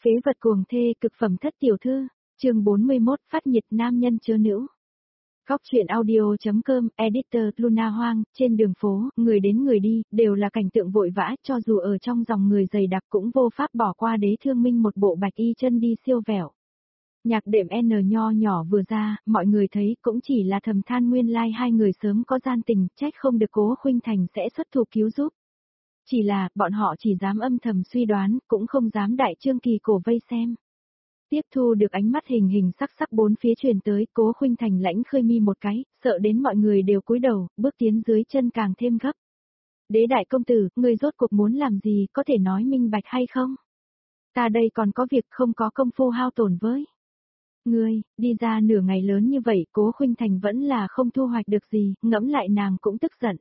Phế vật cuồng thê cực phẩm thất tiểu thư, chương 41 phát nhiệt nam nhân chớ nữ. Góc truyện audio.com, editor Luna Hoang, trên đường phố, người đến người đi, đều là cảnh tượng vội vã, cho dù ở trong dòng người dày đặc cũng vô pháp bỏ qua Đế Thương Minh một bộ bạch y chân đi siêu vẹo. Nhạc đệm N nho nhỏ vừa ra, mọi người thấy cũng chỉ là thầm than nguyên lai hai người sớm có gian tình, trách không được Cố Khuynh Thành sẽ xuất thủ cứu giúp. Chỉ là, bọn họ chỉ dám âm thầm suy đoán, cũng không dám đại trương kỳ cổ vây xem. Tiếp thu được ánh mắt hình hình sắc sắc bốn phía truyền tới, Cố Khuynh Thành lãnh khơi mi một cái, sợ đến mọi người đều cúi đầu, bước tiến dưới chân càng thêm gấp. Đế đại công tử, ngươi rốt cuộc muốn làm gì, có thể nói minh bạch hay không? Ta đây còn có việc không có công phu hao tổn với. Ngươi, đi ra nửa ngày lớn như vậy, Cố Khuynh Thành vẫn là không thu hoạch được gì, ngẫm lại nàng cũng tức giận.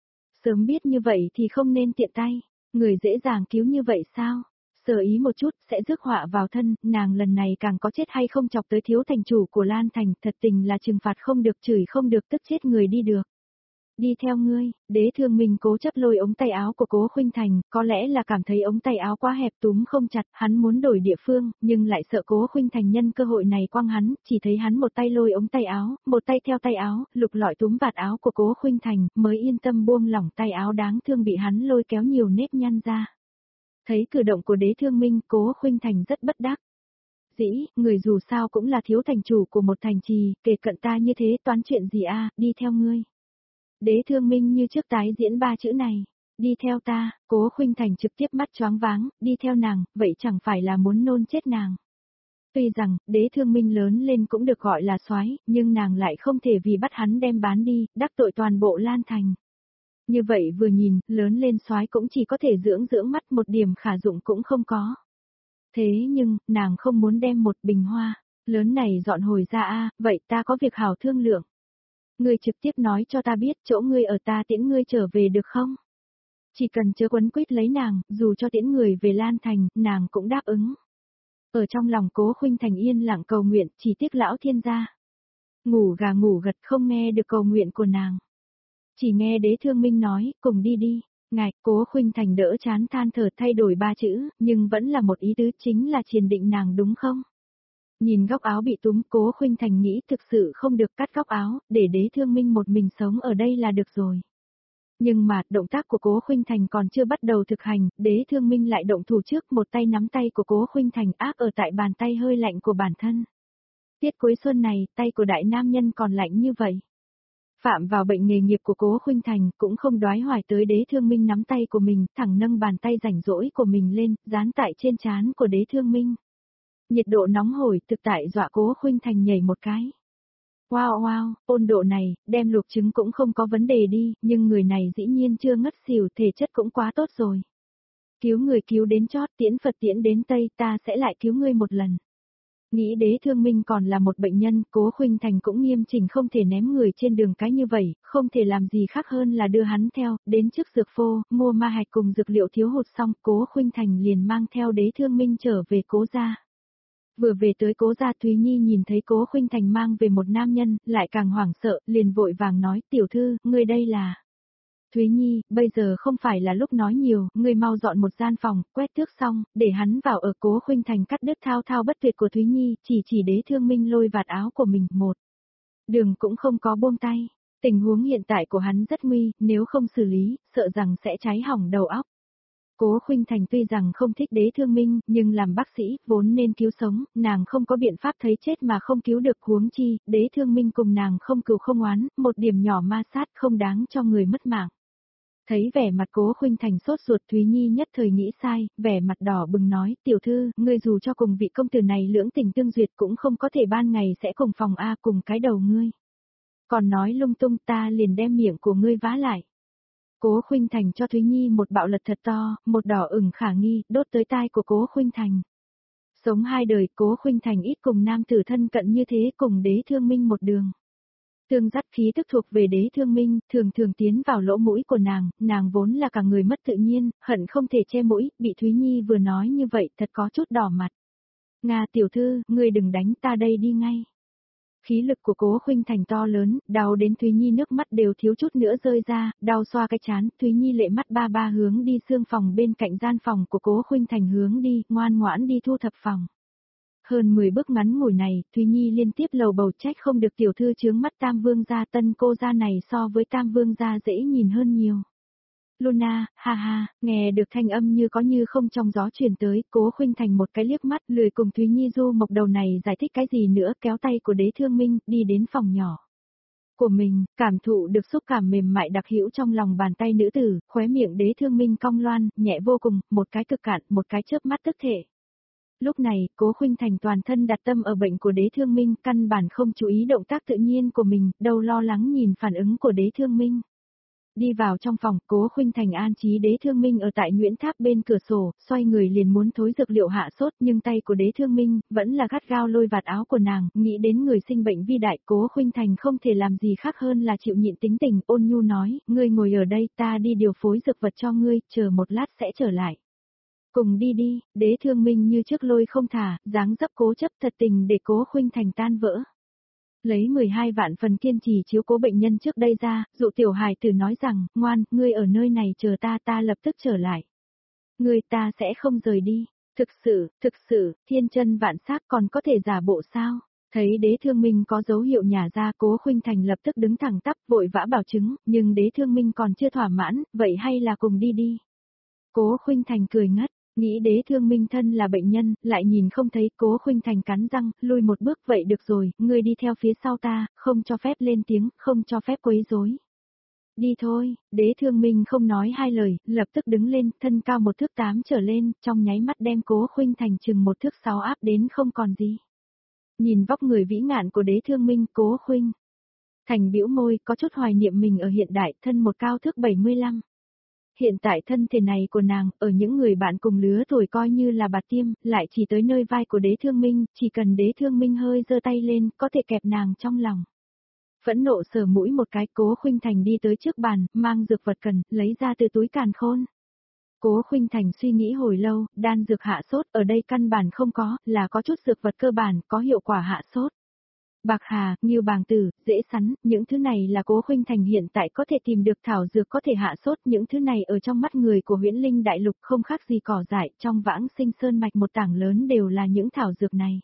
Sớm biết như vậy thì không nên tiện tay, người dễ dàng cứu như vậy sao? Sơ ý một chút sẽ rước họa vào thân, nàng lần này càng có chết hay không chọc tới thiếu thành chủ của Lan Thành, thật tình là trừng phạt không được, chửi không được, tức chết người đi được. Đi theo ngươi, Đế Thương Minh cố chấp lôi ống tay áo của Cố Khuynh Thành, có lẽ là cảm thấy ống tay áo quá hẹp túm không chặt, hắn muốn đổi địa phương, nhưng lại sợ Cố Khuynh Thành nhân cơ hội này quăng hắn, chỉ thấy hắn một tay lôi ống tay áo, một tay theo tay áo, lục lọi túm vạt áo của Cố Khuynh Thành, mới yên tâm buông lỏng tay áo đáng thương bị hắn lôi kéo nhiều nếp nhăn ra. Thấy cử động của Đế Thương Minh, Cố Khuynh Thành rất bất đắc. Dĩ, người dù sao cũng là thiếu thành chủ của một thành trì, kể cận ta như thế toán chuyện gì a, đi theo ngươi. Đế Thương Minh như trước tái diễn ba chữ này, đi theo ta, Cố Khuynh Thành trực tiếp mắt choáng váng, đi theo nàng, vậy chẳng phải là muốn nôn chết nàng. Tuy rằng, Đế Thương Minh lớn lên cũng được gọi là soái, nhưng nàng lại không thể vì bắt hắn đem bán đi, đắc tội toàn bộ Lan Thành. Như vậy vừa nhìn, lớn lên soái cũng chỉ có thể dưỡng dưỡng mắt, một điểm khả dụng cũng không có. Thế nhưng, nàng không muốn đem một bình hoa lớn này dọn hồi ra a, vậy ta có việc hảo thương lượng. Ngươi trực tiếp nói cho ta biết chỗ ngươi ở, ta tiễn ngươi trở về được không? Chỉ cần chớ quấn quýt lấy nàng, dù cho tiễn người về Lan Thành, nàng cũng đáp ứng. Ở trong lòng Cố Khuynh Thành yên lặng cầu nguyện, chỉ tiếc lão thiên gia. Ngủ gà ngủ gật không nghe được cầu nguyện của nàng. Chỉ nghe Đế Thương Minh nói, cùng đi đi. Ngài, Cố Khuynh Thành đỡ chán than thở thay đổi ba chữ, nhưng vẫn là một ý tứ, chính là triền định nàng đúng không? Nhìn góc áo bị túm, Cố Khuynh Thành nghĩ thực sự không được cắt góc áo, để Đế Thương Minh một mình sống ở đây là được rồi. Nhưng mà, động tác của Cố Khuynh Thành còn chưa bắt đầu thực hành, Đế Thương Minh lại động thủ trước, một tay nắm tay của Cố Khuynh Thành áp ở tại bàn tay hơi lạnh của bản thân. Tiết cuối xuân này, tay của đại nam nhân còn lạnh như vậy. Phạm vào bệnh nghề nghiệp của Cố Khuynh Thành, cũng không đoái hoài tới Đế Thương Minh nắm tay của mình, thẳng nâng bàn tay rảnh rỗi của mình lên, dán tại trên trán của Đế Thương Minh. Nhiệt độ nóng hổi thực tại dọa Cố Khuynh Thành nhảy một cái. Wow wow, ôn độ này, đem luộc trứng cũng không có vấn đề đi, nhưng người này dĩ nhiên chưa ngất xỉu, thể chất cũng quá tốt rồi. Cứu người cứu đến chót, tiễn Phật tiễn đến Tây, ta sẽ lại cứu ngươi một lần. Nghĩ Đế Thương Minh còn là một bệnh nhân, Cố Khuynh Thành cũng nghiêm chỉnh không thể ném người trên đường cái như vậy, không thể làm gì khác hơn là đưa hắn theo, đến trước dược phô, mua ma hạch cùng dược liệu thiếu hụt xong, Cố Khuynh Thành liền mang theo Đế Thương Minh trở về Cố gia. Vừa về tới Cố gia, Thúy Nhi nhìn thấy Cố Khuynh Thành mang về một nam nhân, lại càng hoảng sợ, liền vội vàng nói, tiểu thư, ngươi đây là... Thúy Nhi, bây giờ không phải là lúc nói nhiều, ngươi mau dọn một gian phòng, quét tước xong, để hắn vào ở. Cố Khuynh Thành cắt đứt thao thao bất tuyệt của Thúy Nhi, chỉ Đế Thương Minh lôi vạt áo của mình, một đường cũng không có buông tay. Tình huống hiện tại của hắn rất nguy, nếu không xử lý, sợ rằng sẽ cháy hỏng đầu óc. Cố Khuynh Thành tuy rằng không thích Đế Thương Minh, nhưng làm bác sĩ, vốn nên cứu sống, nàng không có biện pháp thấy chết mà không cứu được, huống chi, Đế Thương Minh cùng nàng không cừu không oán, một điểm nhỏ ma sát không đáng cho người mất mạng. Thấy vẻ mặt Cố Khuynh Thành sốt ruột, Thúy Nhi nhất thời nghĩ sai, vẻ mặt đỏ bừng nói, tiểu thư, ngươi dù cho cùng vị công tử này lưỡng tình tương duyệt cũng không có thể ban ngày sẽ cùng phòng A cùng cái đầu ngươi. Còn nói lung tung, ta liền đem miệng của ngươi vá lại. Cố Khuynh Thành cho Thúy Nhi một bạo lật thật to, một đỏ ửng khả nghi, đốt tới tai của Cố Khuynh Thành. Sống hai đời, Cố Khuynh Thành ít cùng nam tử thân cận như thế, cùng Đế Thương Minh một đường. Tương dắt khí tức thuộc về Đế Thương Minh, thường thường tiến vào lỗ mũi của nàng vốn là cả người mất tự nhiên, hận không thể che mũi, bị Thúy Nhi vừa nói như vậy thật có chút đỏ mặt. Nga tiểu thư, ngươi đừng đánh, ta đây đi ngay. Khí lực của Cố Khuynh Thành to lớn, đau đến Thúy Nhi nước mắt đều thiếu chút nữa rơi ra, đau xoa cái trán, Thúy Nhi lệ mắt ba ba hướng đi xương phòng bên cạnh gian phòng của Cố Khuynh Thành hướng đi, ngoan ngoãn đi thu thập phòng. Hơn 10 bước ngắn ngủi này, Thúy Nhi liên tiếp lầu bầu trách không được tiểu thư chướng mắt Tam Vương gia, tân cô gia này so với Tam Vương gia dễ nhìn hơn nhiều. Luna, ha ha, nghe được thanh âm như có như không trong gió truyền tới, Cố Khuynh Thành một cái liếc mắt lười cùng Thúy Nhi du mộc đầu này giải thích cái gì nữa, kéo tay của Đế Thương Minh, đi đến phòng nhỏ của mình, cảm thụ được xúc cảm mềm mại đặc hữu trong lòng bàn tay nữ tử, khóe miệng Đế Thương Minh cong loan, nhẹ vô cùng, một cái cực cạn, một cái chớp mắt tức thể. Lúc này, Cố Khuynh Thành toàn thân đặt tâm ở bệnh của Đế Thương Minh, căn bản không chú ý động tác tự nhiên của mình, đâu lo lắng nhìn phản ứng của Đế Thương Minh. Đi vào trong phòng, Cố Khuynh Thành an trí Đế Thương Minh ở tại Nguyễn Tháp bên cửa sổ, xoay người liền muốn thối dược liệu hạ sốt, nhưng tay của Đế Thương Minh vẫn là gắt gao lôi vạt áo của nàng, nghĩ đến người sinh bệnh vi đại, Cố Khuynh Thành không thể làm gì khác hơn là chịu nhịn tính tình, ôn nhu nói, ngươi ngồi ở đây, ta đi điều phối dược vật cho ngươi, chờ một lát sẽ trở lại. Cùng đi đi, Đế Thương Minh như trước lôi không thả, dáng dấp cố chấp thật tình để Cố Khuynh Thành tan vỡ. Lấy 12 vạn phần kiên trì chiếu cố bệnh nhân trước đây ra, dụ tiểu hài tử nói rằng, ngoan, ngươi ở nơi này chờ ta, ta lập tức trở lại. Ngươi ta sẽ không rời đi. Thực sự, thiên chân vạn xác còn có thể giả bộ sao? Thấy Đế Thương Minh có dấu hiệu nhả ra, Cố Khuynh Thành lập tức đứng thẳng tắp vội vã bảo chứng, nhưng Đế Thương Minh còn chưa thỏa mãn, vậy hay là cùng đi đi. Cố Khuynh Thành cười ngất. Nghĩ Đế Thương Minh thân là bệnh nhân, lại nhìn không thấy, Cố Khuynh Thành cắn răng, lui một bước, vậy được rồi, ngươi đi theo phía sau ta, không cho phép lên tiếng, không cho phép quấy rối. Đi thôi, Đế Thương Minh không nói hai lời, lập tức đứng lên, thân cao 1 thước 8 trở lên, trong nháy mắt đem Cố Khuynh Thành chừng 1 thước 6 áp đến không còn gì. Nhìn vóc người vĩ ngạn của Đế Thương Minh, Cố Khuynh Thành bĩu môi, có chút hoài niệm mình ở hiện đại, thân 1 cao thước 75. Hiện tại thân thể này của nàng, ở những người bạn cùng lứa tuổi coi như là bạt tiêm, lại chỉ tới nơi vai của Đế Thương Minh, chỉ cần Đế Thương Minh hơi giơ tay lên, có thể kẹp nàng trong lòng. Phẫn nộ sờ mũi một cái, Cố Khuynh Thành đi tới trước bàn, mang dược vật cần, lấy ra từ túi càn khôn. Cố Khuynh Thành suy nghĩ hồi lâu, đan dược hạ sốt, ở đây căn bản không có, là có chút dược vật cơ bản, có hiệu quả hạ sốt. Bạc hà, nghiêu bàng tử, dễ sắn, những thứ này là Cố Khuynh Thành hiện tại có thể tìm được thảo dược có thể hạ sốt, những thứ này ở trong mắt người của Huyễn Linh Đại Lục không khác gì cỏ dại, trong Vãng Sinh Sơn mạch một tảng lớn đều là những thảo dược này.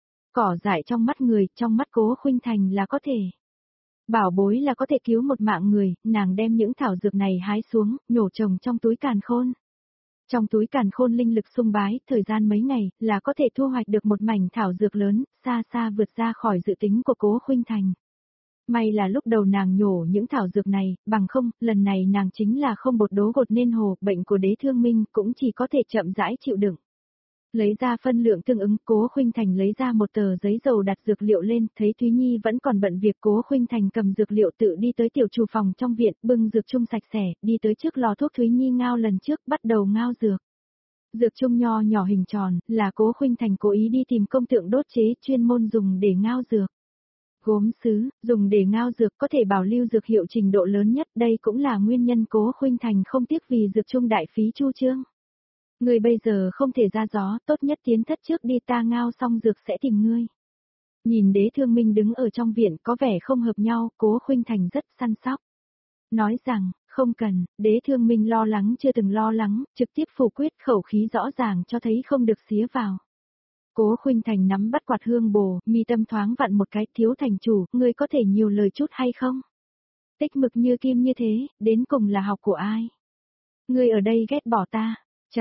Cỏ dại trong mắt người, trong mắt Cố Khuynh Thành là có thể. Bảo bối là có thể cứu một mạng người, nàng đem những thảo dược này hái xuống, nhổ trồng trong túi càn khôn. Trong túi càn khôn linh lực sung bái, thời gian mấy ngày, là có thể thu hoạch được một mảnh thảo dược lớn, xa xa vượt ra khỏi dự tính của Cố Khuynh Thành. May là lúc đầu nàng nhổ những thảo dược này, bằng không, lần này nàng chính là không bột đố gột nên hồ, bệnh của Đế Thương Minh cũng chỉ có thể chậm rãi chịu đựng. Lấy ra phân lượng tương ứng, Cố Khuynh Thành lấy ra một tờ giấy dầu đặt dược liệu lên, thấy Thúy Nhi vẫn còn bận việc, Cố Khuynh Thành cầm dược liệu tự đi tới tiểu trù phòng trong viện, bưng dược chung sạch sẽ, đi tới trước lò thuốc Thúy Nhi ngao lần trước, bắt đầu ngao dược. Dược chung nho nhỏ hình tròn, là Cố Khuynh Thành cố ý đi tìm công tượng đốt chế, chuyên môn dùng để ngao dược. Gốm sứ, dùng để ngao dược có thể bảo lưu dược hiệu trình độ lớn nhất, đây cũng là nguyên nhân Cố Khuynh Thành không tiếc vì dược chung đại phí chu trương. Ngươi bây giờ không thể ra gió, tốt nhất tiến thất trước đi, ta ngao xong dược sẽ tìm ngươi. Nhìn Đế Thương Minh đứng ở trong viện có vẻ không hợp nhau, Cố Khuynh Thành rất săn sóc. Nói rằng, không cần, Đế Thương Minh lo lắng chưa từng lo lắng, trực tiếp phủ quyết, khẩu khí rõ ràng cho thấy không được xía vào. Cố Khuynh Thành nắm bắt quạt hương bồ, mi tâm thoáng vặn một cái, thiếu thành chủ, ngươi có thể nhiều lời chút hay không? Tích mực như kim như thế, đến cùng là học của ai? Ngươi ở đây ghét bỏ ta.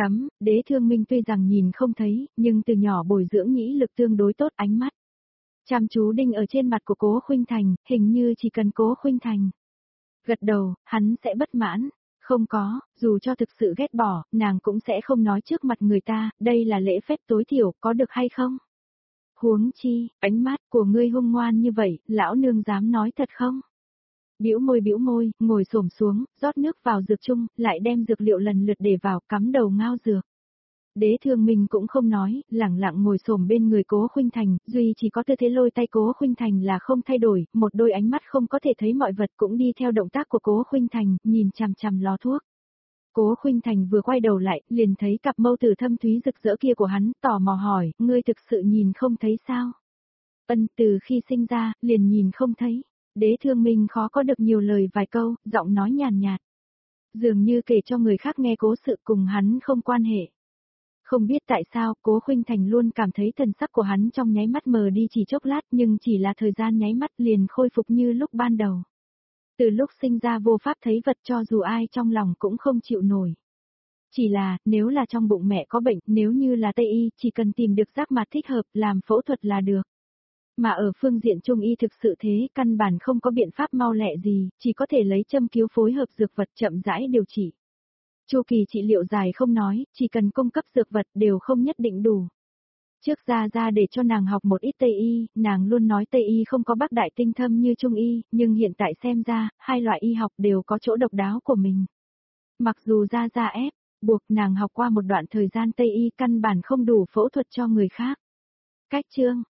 Đế Thương Minh tuy rằng nhìn không thấy, nhưng từ nhỏ bồi dưỡng nhĩ lực tương đối tốt, ánh mắt chăm chú đinh ở trên mặt của Cố Khuynh Thành, hình như chỉ cần Cố Khuynh Thành gật đầu, hắn sẽ bất mãn. Không có, dù cho thực sự ghét bỏ, nàng cũng sẽ không nói trước mặt người ta, đây là lễ phép tối thiểu, có được hay không? Huống chi, ánh mắt của ngươi hung ngoan như vậy, lão nương dám nói thật không? Bĩu môi, ngồi xổm xuống, rót nước vào dược chung, lại đem dược liệu lần lượt để vào, cắm đầu ngao dược. Đế Thương Minh cũng không nói, lẳng lặng ngồi xổm bên người Cố Khuynh Thành, duy chỉ có tư thế lôi tay Cố Khuynh Thành là không thay đổi, một đôi ánh mắt không có thể thấy mọi vật cũng đi theo động tác của Cố Khuynh Thành, nhìn chằm chằm lò thuốc. Cố Khuynh Thành vừa quay đầu lại, liền thấy cặp mâu tử thâm thúy rực rỡ kia của hắn, tò mò hỏi, ngươi thực sự nhìn không thấy sao? Từ khi sinh ra, liền nhìn không thấy. Đế Thương Minh khó có được nhiều lời vài câu, giọng nói nhàn nhạt. Dường như kể cho người khác nghe cố sự cùng hắn không quan hệ. Không biết tại sao, Cố Khuynh Thành luôn cảm thấy thần sắc của hắn trong nháy mắt mờ đi chỉ chốc lát nhưng chỉ là thời gian nháy mắt liền khôi phục như lúc ban đầu. Từ lúc sinh ra vô pháp thấy vật cho dù ai trong lòng cũng không chịu nổi. Chỉ là, nếu là trong bụng mẹ có bệnh, nếu như là Tây Y, chỉ cần tìm được giác mạc thích hợp, làm phẫu thuật là được. Mà ở phương diện Trung Y thực sự thế, căn bản không có biện pháp mau lẹ gì, chỉ có thể lấy châm cứu phối hợp dược vật chậm rãi điều trị. Chu kỳ trị liệu dài không nói, chỉ cần cung cấp dược vật đều không nhất định đủ. Trước ra để cho nàng học một ít Tây Y, nàng luôn nói Tây Y không có bác đại tinh thâm như Trung Y, nhưng hiện tại xem ra, hai loại y học đều có chỗ độc đáo của mình. Mặc dù ra ép, buộc nàng học qua một đoạn thời gian Tây Y căn bản không đủ phẫu thuật cho người khác. Cách chương